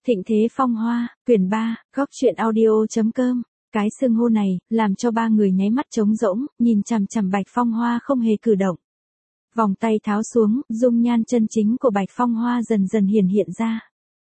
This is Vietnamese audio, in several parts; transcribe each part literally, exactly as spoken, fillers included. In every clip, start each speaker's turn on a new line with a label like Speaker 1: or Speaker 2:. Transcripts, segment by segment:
Speaker 1: Thịnh Thế Phong Hoa, quyển ba, góc truyện audio.com. Cái xưng hô này, làm cho ba người nháy mắt trống rỗng, nhìn chằm chằm Bạch Phong Hoa không hề cử động. Vòng tay tháo xuống, dung nhan chân chính của Bạch Phong Hoa dần dần hiển hiện ra.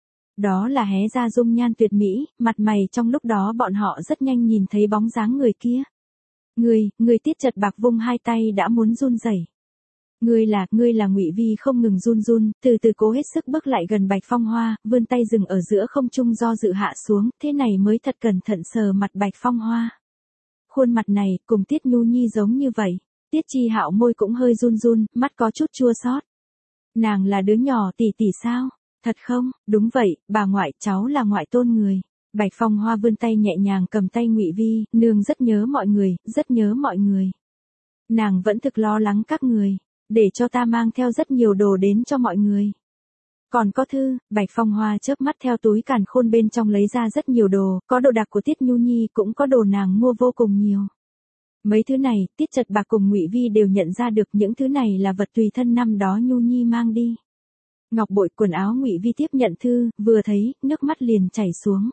Speaker 1: Đó là hé ra dung nhan tuyệt mỹ, mặt mày trong lúc đó bọn họ rất nhanh nhìn thấy bóng dáng người kia. Người, người Tiết Chật Bạc vung hai tay đã muốn run rẩy. Ngươi là, ngươi là Ngụy Vi không ngừng run run, từ từ cố hết sức bước lại gần Bạch Phong Hoa, vươn tay dừng ở giữa không trung do dự hạ xuống, thế này mới thật cẩn thận sờ mặt Bạch Phong Hoa. Khuôn mặt này, cùng Tiết Nhu Nhi giống như vậy. Tiết Chi Hạo môi cũng hơi run run, mắt có chút chua xót. Nàng là đứa nhỏ tỷ tỷ sao? Thật không? Đúng vậy, bà ngoại, cháu là ngoại tôn người. Bạch Phong Hoa vươn tay nhẹ nhàng cầm tay Ngụy Vi, nương rất nhớ mọi người, rất nhớ mọi người. Nàng vẫn thực lo lắng các người. Để cho ta mang theo rất nhiều đồ đến cho mọi người. Còn có thư, Bạch Phong Hoa chớp mắt theo túi càn khôn bên trong lấy ra rất nhiều đồ, có đồ đặc của Tiết Nhu Nhi cũng có đồ nàng mua vô cùng nhiều. Mấy thứ này, Tiết Chật Bạc cùng Ngụy Vi đều nhận ra được những thứ này là vật tùy thân năm đó Nhu Nhi mang đi. Ngọc bội quần áo Ngụy Vi tiếp nhận thư, vừa thấy, nước mắt liền chảy xuống.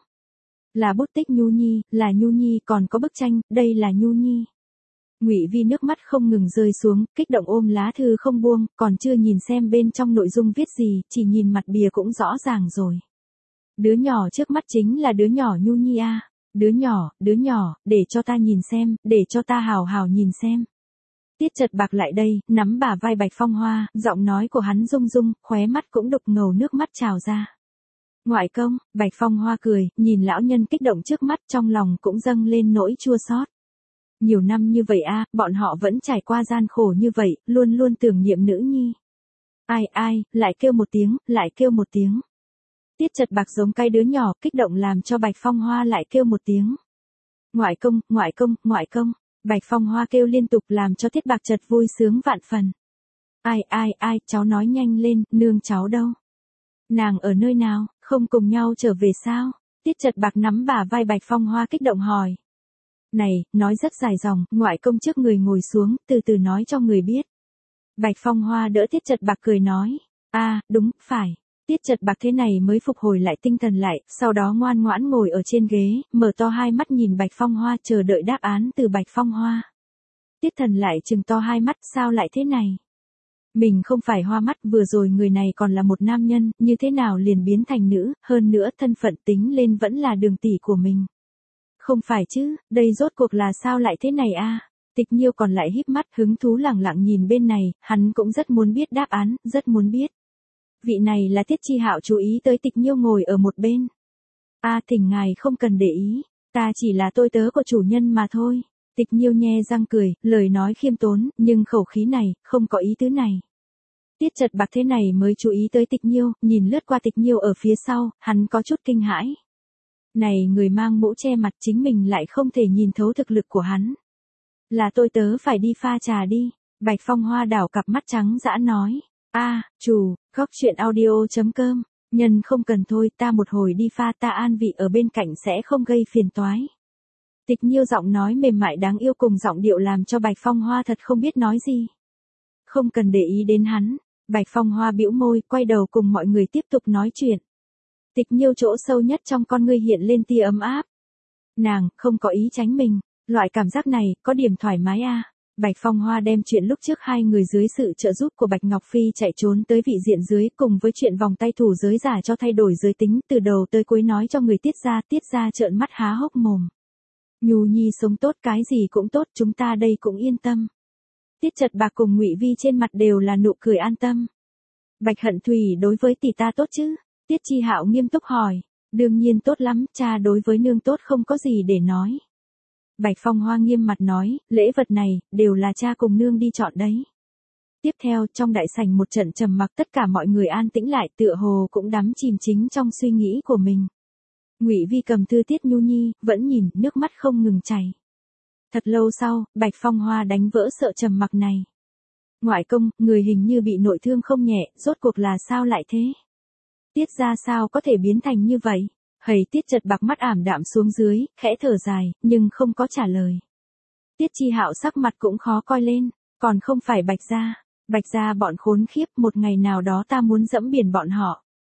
Speaker 1: Là bút tích Nhu Nhi, là Nhu Nhi, còn có bức tranh, đây là Nhu Nhi. Ngụy Vi nước mắt không ngừng rơi xuống, kích động ôm lá thư không buông, còn chưa nhìn xem bên trong nội dung viết gì, chỉ nhìn mặt bìa cũng rõ ràng rồi. Đứa nhỏ trước mắt chính là đứa nhỏ Nhu Nhi a, à. Đứa nhỏ, đứa nhỏ, để cho ta nhìn xem, để cho ta hào hào nhìn xem. Tiết Chật Bạc lại đây, nắm bả vai Bạch Phong Hoa, giọng nói của hắn rung rung, khóe mắt cũng đục ngầu nước mắt trào ra. Ngoại công, Bạch Phong Hoa cười, nhìn lão nhân kích động trước mắt trong lòng cũng dâng lên nỗi chua xót. Nhiều năm như vậy a, bọn họ vẫn trải qua gian khổ như vậy, luôn luôn tưởng niệm nữ nhi. Ai ai, lại kêu một tiếng, lại kêu một tiếng. Tiết Chật Bạc giống cái đứa nhỏ, kích động làm cho Bạch Phong Hoa lại kêu một tiếng. Ngoại công, ngoại công, ngoại công. Bạch Phong Hoa kêu liên tục làm cho Tiết Bạc Chật vui sướng vạn phần. Ai ai ai, cháu nói nhanh lên, nương cháu đâu? Nàng ở nơi nào, không cùng nhau trở về sao? Tiết Chật Bạc nắm bả vai Bạch Phong Hoa kích động hỏi. Này, nói rất dài dòng, ngoại công trước người ngồi xuống, từ từ nói cho người biết. Bạch Phong Hoa đỡ Tiết Chật Bạc cười nói. a à, đúng, phải. Tiết Chật Bạc thế này mới phục hồi lại tinh thần lại, sau đó ngoan ngoãn ngồi ở trên ghế, mở to hai mắt nhìn Bạch Phong Hoa chờ đợi đáp án từ Bạch Phong Hoa. Tiết Thần lại trừng to hai mắt, sao lại thế này? Mình không phải hoa mắt, vừa rồi người này còn là một nam nhân, như thế nào liền biến thành nữ, hơn nữa thân phận tính lên vẫn là đường tỷ của mình. Không phải chứ, đây rốt cuộc là sao lại thế này a? Tịch Nhiêu còn lại híp mắt hứng thú lẳng lặng nhìn bên này, hắn cũng rất muốn biết đáp án, rất muốn biết. Vị này là Tiết Chi Hạo chú ý tới Tịch Nhiêu ngồi ở một bên. A à, thỉnh ngài không cần để ý, ta chỉ là tôi tớ của chủ nhân mà thôi. Tịch Nhiêu nhe răng cười, lời nói khiêm tốn, nhưng khẩu khí này, không có ý tứ này. Tiết Chật Bạc thế này mới chú ý tới Tịch Nhiêu, nhìn lướt qua Tịch Nhiêu ở phía sau, hắn có chút kinh hãi. Này người mang mũ che mặt chính mình lại không thể nhìn thấu thực lực của hắn. Là tôi tớ phải đi pha trà đi. Bạch Phong Hoa đảo cặp mắt trắng dã nói. a à, chủ, góc truyện audio.com. Nhân không cần thôi, ta một hồi đi pha, ta an vị ở bên cạnh sẽ không gây phiền toái. Tịch Nhiêu giọng nói mềm mại đáng yêu cùng giọng điệu làm cho Bạch Phong Hoa thật không biết nói gì. Không cần để ý đến hắn. Bạch Phong Hoa bĩu môi, quay đầu cùng mọi người tiếp tục nói chuyện. Tịch Nhiêu chỗ sâu nhất trong con ngươi hiện lên tia ấm áp. Nàng, không có ý tránh mình, loại cảm giác này, có điểm thoải mái a. À. Bạch Phong Hoa đem chuyện lúc trước hai người dưới sự trợ giúp của Bạch Ngọc Phi chạy trốn tới vị diện dưới cùng với chuyện vòng tay thủ giới giả cho thay đổi giới tính từ đầu tới cuối nói cho người Tiết gia, Tiết gia trợn mắt há hốc mồm. Nhu Nhi sống tốt cái gì cũng tốt, chúng ta đây cũng yên tâm. Tiết Chật Bạc cùng Ngụy Vi trên mặt đều là nụ cười an tâm. Bạch Hận Thủy đối với tỷ ta tốt chứ? Tiết Chi Hạo nghiêm túc hỏi. Đương nhiên tốt lắm, cha đối với nương tốt không có gì để nói. Bạch Phong Hoa nghiêm mặt nói, lễ vật này, đều là cha cùng nương đi chọn đấy. Tiếp theo, trong đại sảnh một trận trầm mặc tất cả mọi người an tĩnh lại tựa hồ cũng đắm chìm chính trong suy nghĩ của mình. Ngụy Vi cầm thư Tiết Nhu Nhi, vẫn nhìn, nước mắt không ngừng chảy. Thật lâu sau, Bạch Phong Hoa đánh vỡ sợ trầm mặc này. Ngoại công, người hình như bị nội thương không nhẹ, rốt cuộc là sao lại thế? Tiết ra sao có thể biến thành như vậy? Hầy Tiết Chật Bạc mắt ảm đạm xuống dưới, khẽ thở dài, nhưng không có trả lời. Tiết Chi Hạo sắc mặt cũng khó coi lên, còn không phải Bạch gia. Bạch gia bọn khốn khiếp, một ngày nào đó ta muốn dẫm biển bọn họ.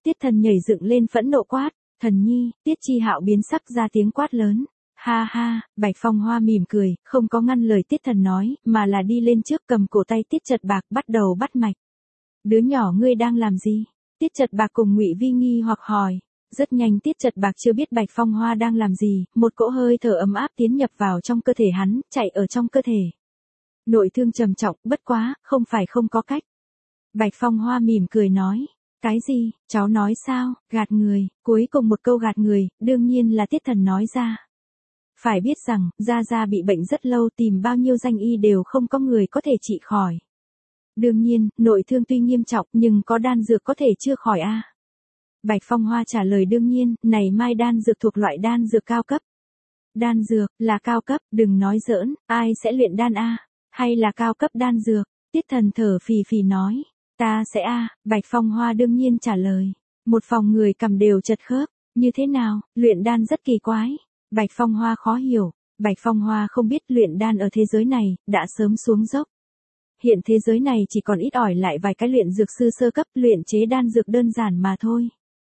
Speaker 1: Tiết Thần nhảy dựng lên phẫn nộ quát, Thần Nhi, Tiết Chi Hạo biến sắc ra tiếng quát lớn. Ha ha, Bạch Phong Hoa mỉm cười, không có ngăn lời Tiết Thần nói, mà là đi lên trước cầm cổ tay Tiết Chật Bạc bắt đầu bắt mạch. Đứa nhỏ ngươi đang làm gì? Tiết Chật Bạc cùng Ngụy Vi nghi hoặc hỏi. Rất nhanh Tiết Chật Bạc chưa biết Bạch Phong Hoa đang làm gì, một cỗ hơi thở ấm áp tiến nhập vào trong cơ thể hắn, chạy ở trong cơ thể. Nội thương trầm trọng, bất quá, không phải không có cách. Bạch Phong Hoa mỉm cười nói. Cái gì, cháu nói sao, gạt người, cuối cùng một câu gạt người, đương nhiên là Tiết Thần nói ra. Phải biết rằng, Gia Gia bị bệnh rất lâu, tìm bao nhiêu danh y đều không có người có thể trị khỏi. Đương nhiên, nội thương tuy nghiêm trọng nhưng có đan dược có thể chữa khỏi a. Bạch Phong Hoa trả lời đương nhiên, này mai đan dược thuộc loại đan dược cao cấp. Đan dược, là cao cấp, đừng nói giỡn, ai sẽ luyện đan a? Hay là cao cấp đan dược? Tiết Thần thở phì phì nói. Ta sẽ a. Bạch Phong Hoa đương nhiên trả lời. Một phòng người cầm đều chật khớp. Như thế nào, luyện đan rất kỳ quái. Bạch Phong Hoa khó hiểu. Bạch Phong Hoa không biết luyện đan ở thế giới này, đã sớm xuống dốc. Hiện thế giới này chỉ còn ít ỏi lại vài cái luyện dược sư sơ cấp luyện chế đan dược đơn giản mà thôi.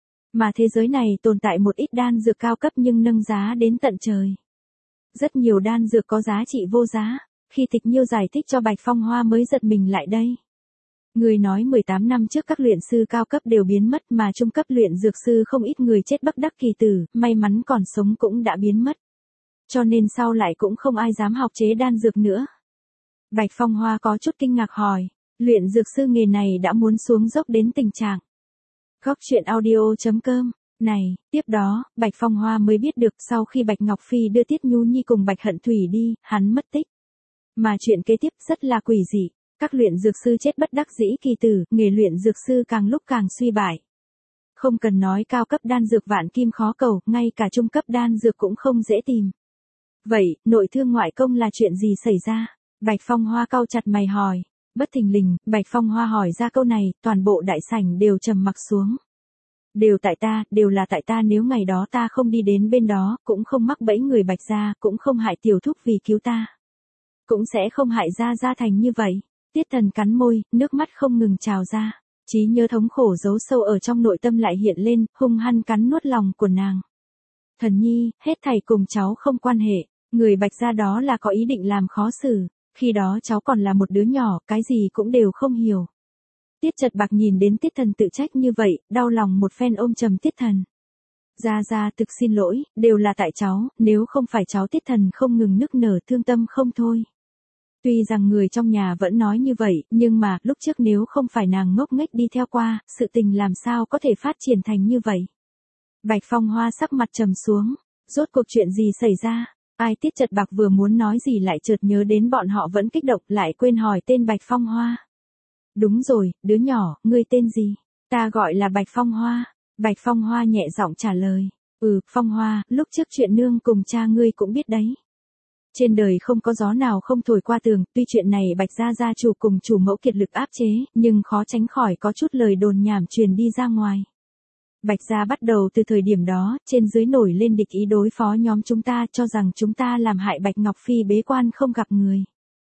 Speaker 1: Mà thế giới này tồn tại một ít đan dược cao cấp nhưng nâng giá đến tận trời. Rất nhiều đan dược có giá trị vô giá. Khi Tịch Nhiêu giải thích cho Bạch Phong Hoa mới giật mình lại đây. Người nói mười tám năm trước các luyện sư cao cấp đều biến mất mà trung cấp luyện dược sư không ít người chết bất đắc kỳ tử, may mắn còn sống cũng đã biến mất. Cho nên sau lại cũng không ai dám học chế đan dược nữa. Bạch Phong Hoa có chút kinh ngạc hỏi, luyện dược sư nghề này đã muốn xuống dốc đến tình trạng. Góc truyện audio chấm com. Này, tiếp đó, Bạch Phong Hoa mới biết được sau khi Bạch Ngọc Phi đưa Tiết Nhu Nhi cùng Bạch Hận Thủy đi, hắn mất tích. Mà chuyện kế tiếp rất là quỷ dị. Các luyện dược sư chết bất đắc dĩ kỳ tử, nghề luyện dược sư càng lúc càng suy bại. Không cần nói cao cấp đan dược vạn kim khó cầu, ngay cả trung cấp đan dược cũng không dễ tìm. Vậy, nội thương ngoại công là chuyện gì xảy ra? Bạch Phong Hoa cau chặt mày hỏi. Bất thình lình, Bạch Phong Hoa hỏi ra câu này, toàn bộ đại sảnh đều trầm mặc xuống. Đều tại ta, đều là tại ta, nếu ngày đó ta không đi đến bên đó, cũng không mắc bẫy người Bạch gia, cũng không hại tiểu thúc vì cứu ta. Cũng sẽ không hại Gia Gia thành như vậy. Tiết Thần cắn môi, nước mắt không ngừng trào ra. Trí nhớ thống khổ giấu sâu ở trong nội tâm lại hiện lên, hung hăng cắn nuốt lòng của nàng. Thần Nhi, hết thảy cùng cháu không quan hệ, người Bạch gia đó là có ý định làm khó xử, khi đó cháu còn là một đứa nhỏ, cái gì cũng đều không hiểu. Tiết Chật Bạc nhìn đến Tiết Thần tự trách như vậy, đau lòng một phen ôm trầm Tiết Thần. Gia Gia thực xin lỗi, đều là tại cháu, nếu không phải cháu. Tiết Thần không ngừng nức nở thương tâm không thôi. Tuy rằng người trong nhà vẫn nói như vậy, nhưng mà, lúc trước nếu không phải nàng ngốc nghếch đi theo qua, sự tình làm sao có thể phát triển thành như vậy. Bạch Phong Hoa sắc mặt trầm xuống, rốt cuộc chuyện gì xảy ra, ai? Tiết Chật Bạc vừa muốn nói gì lại chợt nhớ đến bọn họ vẫn kích động, lại quên hỏi tên Bạch Phong Hoa. Đúng rồi, đứa nhỏ, ngươi tên gì? Ta gọi là Bạch Phong Hoa. Bạch Phong Hoa nhẹ giọng trả lời. Ừ, Phong Hoa, lúc trước chuyện nương cùng cha ngươi cũng biết đấy. Trên đời không có gió nào không thổi qua tường, tuy chuyện này Bạch gia gia chủ cùng chủ mẫu kiệt lực áp chế, nhưng khó tránh khỏi có chút lời đồn nhảm truyền đi ra ngoài. Bạch gia bắt đầu từ thời điểm đó, trên dưới nổi lên địch ý đối phó nhóm chúng ta, cho rằng chúng ta làm hại Bạch Ngọc Phi bế quan không gặp người.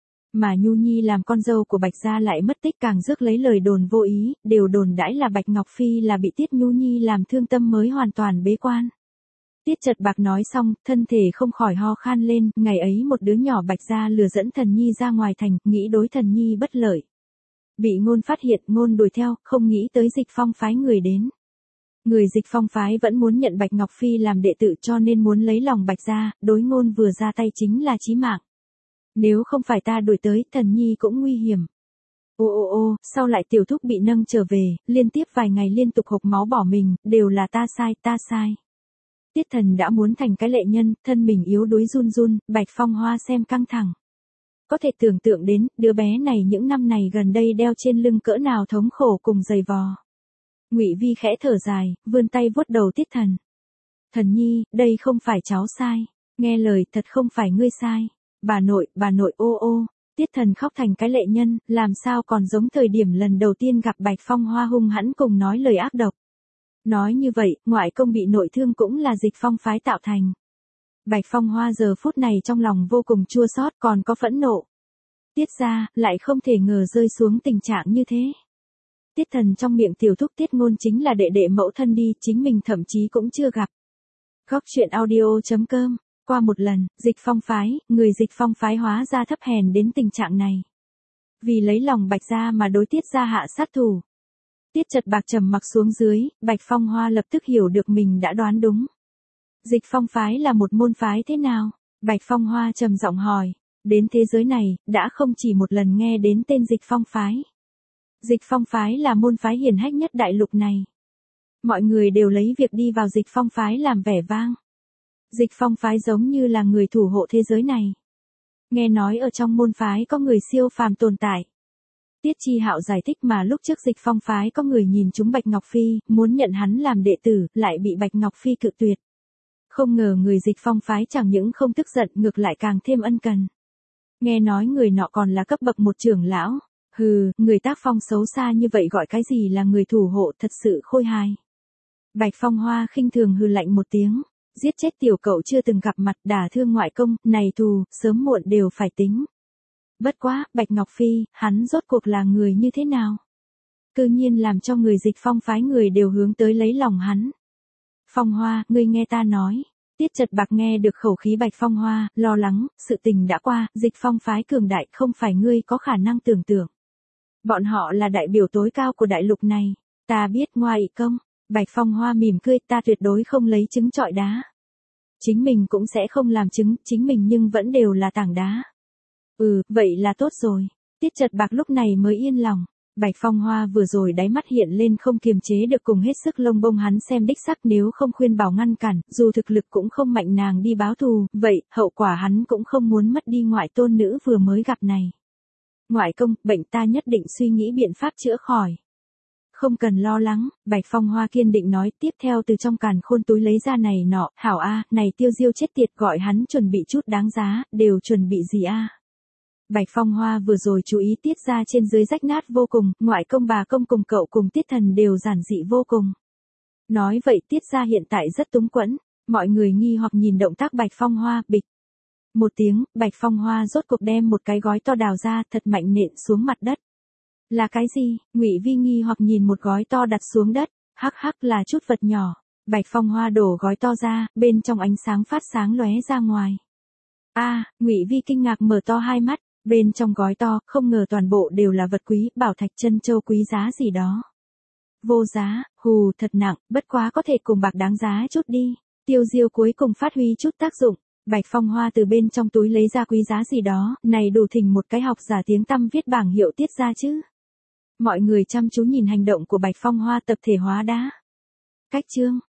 Speaker 1: Mà Nhu Nhi làm con dâu của Bạch gia lại mất tích, càng rước lấy lời đồn vô ý, đều đồn đãi là Bạch Ngọc Phi là bị Tiết Nhu Nhi làm thương tâm mới hoàn toàn bế quan. Tiết Chật Bạc nói xong, thân thể không khỏi ho khan lên, ngày ấy một đứa nhỏ Bạch gia lừa dẫn Thần Nhi ra ngoài thành, nghĩ đối Thần Nhi bất lợi. Bị Ngôn phát hiện, Ngôn đuổi theo, không nghĩ tới Dịch Phong phái người đến. Người Dịch Phong phái vẫn muốn nhận Bạch Ngọc Phi làm đệ tử, cho nên muốn lấy lòng Bạch gia, đối Ngôn vừa ra tay chính là chí mạng. Nếu không phải ta đuổi tới, Thần Nhi cũng nguy hiểm. Ô ô ô, sau lại tiểu thúc bị nâng trở về, liên tiếp vài ngày liên tục hộc máu bỏ mình, đều là ta sai, ta sai. Tiết Thần đã muốn thành cái lệ nhân, thân mình yếu đuối run run, Bạch Phong Hoa xem căng thẳng. Có thể tưởng tượng đến, đứa bé này những năm này gần đây đeo trên lưng cỡ nào thống khổ cùng dày vò. Ngụy Vi khẽ thở dài, vươn tay vuốt đầu Tiết Thần. Thần Nhi, đây không phải cháu sai, nghe lời thật không phải ngươi sai. Bà nội, bà nội ô ô, Tiết Thần khóc thành cái lệ nhân, làm sao còn giống thời điểm lần đầu tiên gặp Bạch Phong Hoa hung hãn cùng nói lời ác độc. Nói như vậy, ngoại công bị nội thương cũng là Dịch Phong phái tạo thành. Bạch Phong Hoa giờ phút này trong lòng vô cùng chua xót, còn có phẫn nộ. Tiết gia lại không thể ngờ rơi xuống tình trạng như thế. Tiết Thần trong miệng tiểu thúc Tiết Ngôn chính là đệ đệ mẫu thân đi, chính mình thậm chí cũng chưa gặp. Góc truyện audio.com, qua một lần, Dịch Phong phái, người Dịch Phong phái hóa ra thấp hèn đến tình trạng này. Vì lấy lòng Bạch gia mà đối Tiết gia hạ sát thủ. Tiết Chật Bạc trầm mặc xuống dưới, Bạch Phong Hoa lập tức hiểu được mình đã đoán đúng. Dịch Phong phái là một môn phái thế nào? Bạch Phong Hoa trầm giọng hỏi. Đến thế giới này, đã không chỉ một lần nghe đến tên Dịch Phong phái. Dịch Phong phái là môn phái hiển hách nhất đại lục này. Mọi người đều lấy việc đi vào Dịch Phong phái làm vẻ vang. Dịch Phong phái giống như là người thủ hộ thế giới này. Nghe nói ở trong môn phái có người siêu phàm tồn tại. Tiết Chi Hạo giải thích mà lúc trước Dịch Phong phái có người nhìn trúng Bạch Ngọc Phi, muốn nhận hắn làm đệ tử, lại bị Bạch Ngọc Phi cự tuyệt. Không ngờ người Dịch Phong phái chẳng những không tức giận, ngược lại càng thêm ân cần. Nghe nói người nọ còn là cấp bậc một trưởng lão. Hừ, người tác phong xấu xa như vậy gọi cái gì là người thủ hộ, thật sự khôi hài. Bạch Phong Hoa khinh thường hừ lạnh một tiếng. Giết chết tiểu cậu chưa từng gặp mặt, đả thương ngoại công, này thù, sớm muộn đều phải tính. Bất quá, Bạch Ngọc Phi, hắn rốt cuộc là người như thế nào? Cư nhiên làm cho người Dịch Phong phái người đều hướng tới lấy lòng hắn. Phong Hoa, ngươi nghe ta nói. Tiết Chật Bạc nghe được khẩu khí Bạch Phong Hoa, lo lắng, sự tình đã qua, Dịch Phong phái cường đại không phải ngươi có khả năng tưởng tượng. Bọn họ là đại biểu tối cao của đại lục này. Ta biết ngoài công. Bạch Phong Hoa mỉm cười, ta tuyệt đối không lấy trứng trọi đá. Chính mình cũng sẽ không làm trứng, chính mình nhưng vẫn đều là tảng đá. Ừ, vậy là tốt rồi. Tiết Chật Bạc lúc này mới yên lòng. Bạch Phong Hoa vừa rồi đáy mắt hiện lên không kiềm chế được cùng hết sức lông bông hắn xem đích sắc nếu không khuyên bảo ngăn cản, dù thực lực cũng không mạnh nàng đi báo thù, vậy, hậu quả hắn cũng không muốn mất đi ngoại tôn nữ vừa mới gặp này. Ngoại công, bệnh ta nhất định suy nghĩ biện pháp chữa khỏi. Không cần lo lắng, Bạch Phong Hoa kiên định nói, tiếp theo từ trong càn khôn túi lấy ra này nọ, hảo a, này Tiêu Diêu chết tiệt, gọi hắn chuẩn bị chút đáng giá, đều chuẩn bị gì a? Bạch Phong Hoa vừa rồi chú ý Tiết gia trên dưới rách nát vô cùng, ngoại công bà công cùng cậu cùng Tiết Thần đều giản dị vô cùng. Nói vậy Tiết gia hiện tại rất túng quẫn, mọi người nghi hoặc nhìn động tác Bạch Phong Hoa, bịch. Một tiếng, Bạch Phong Hoa rốt cuộc đem một cái gói to đào ra, thật mạnh nện xuống mặt đất. Là cái gì? Ngụy Vi nghi hoặc nhìn một gói to đặt xuống đất, hắc hắc là chút vật nhỏ. Bạch Phong Hoa đổ gói to ra, bên trong ánh sáng phát sáng lóe ra ngoài. A, à, Ngụy Vi kinh ngạc mở to hai mắt, bên trong gói to, không ngờ toàn bộ đều là vật quý, bảo thạch chân châu quý giá gì đó. Vô giá, hù, thật nặng, bất quá có thể cùng bạc đáng giá chút đi. Tiêu Diêu cuối cùng phát huy chút tác dụng. Bạch Phong Hoa từ bên trong túi lấy ra quý giá gì đó, này đủ thỉnh một cái học giả tiếng tăm viết bảng hiệu Tiết ra chứ. Mọi người chăm chú nhìn hành động của Bạch Phong Hoa tập thể hóa đá. Cách chương.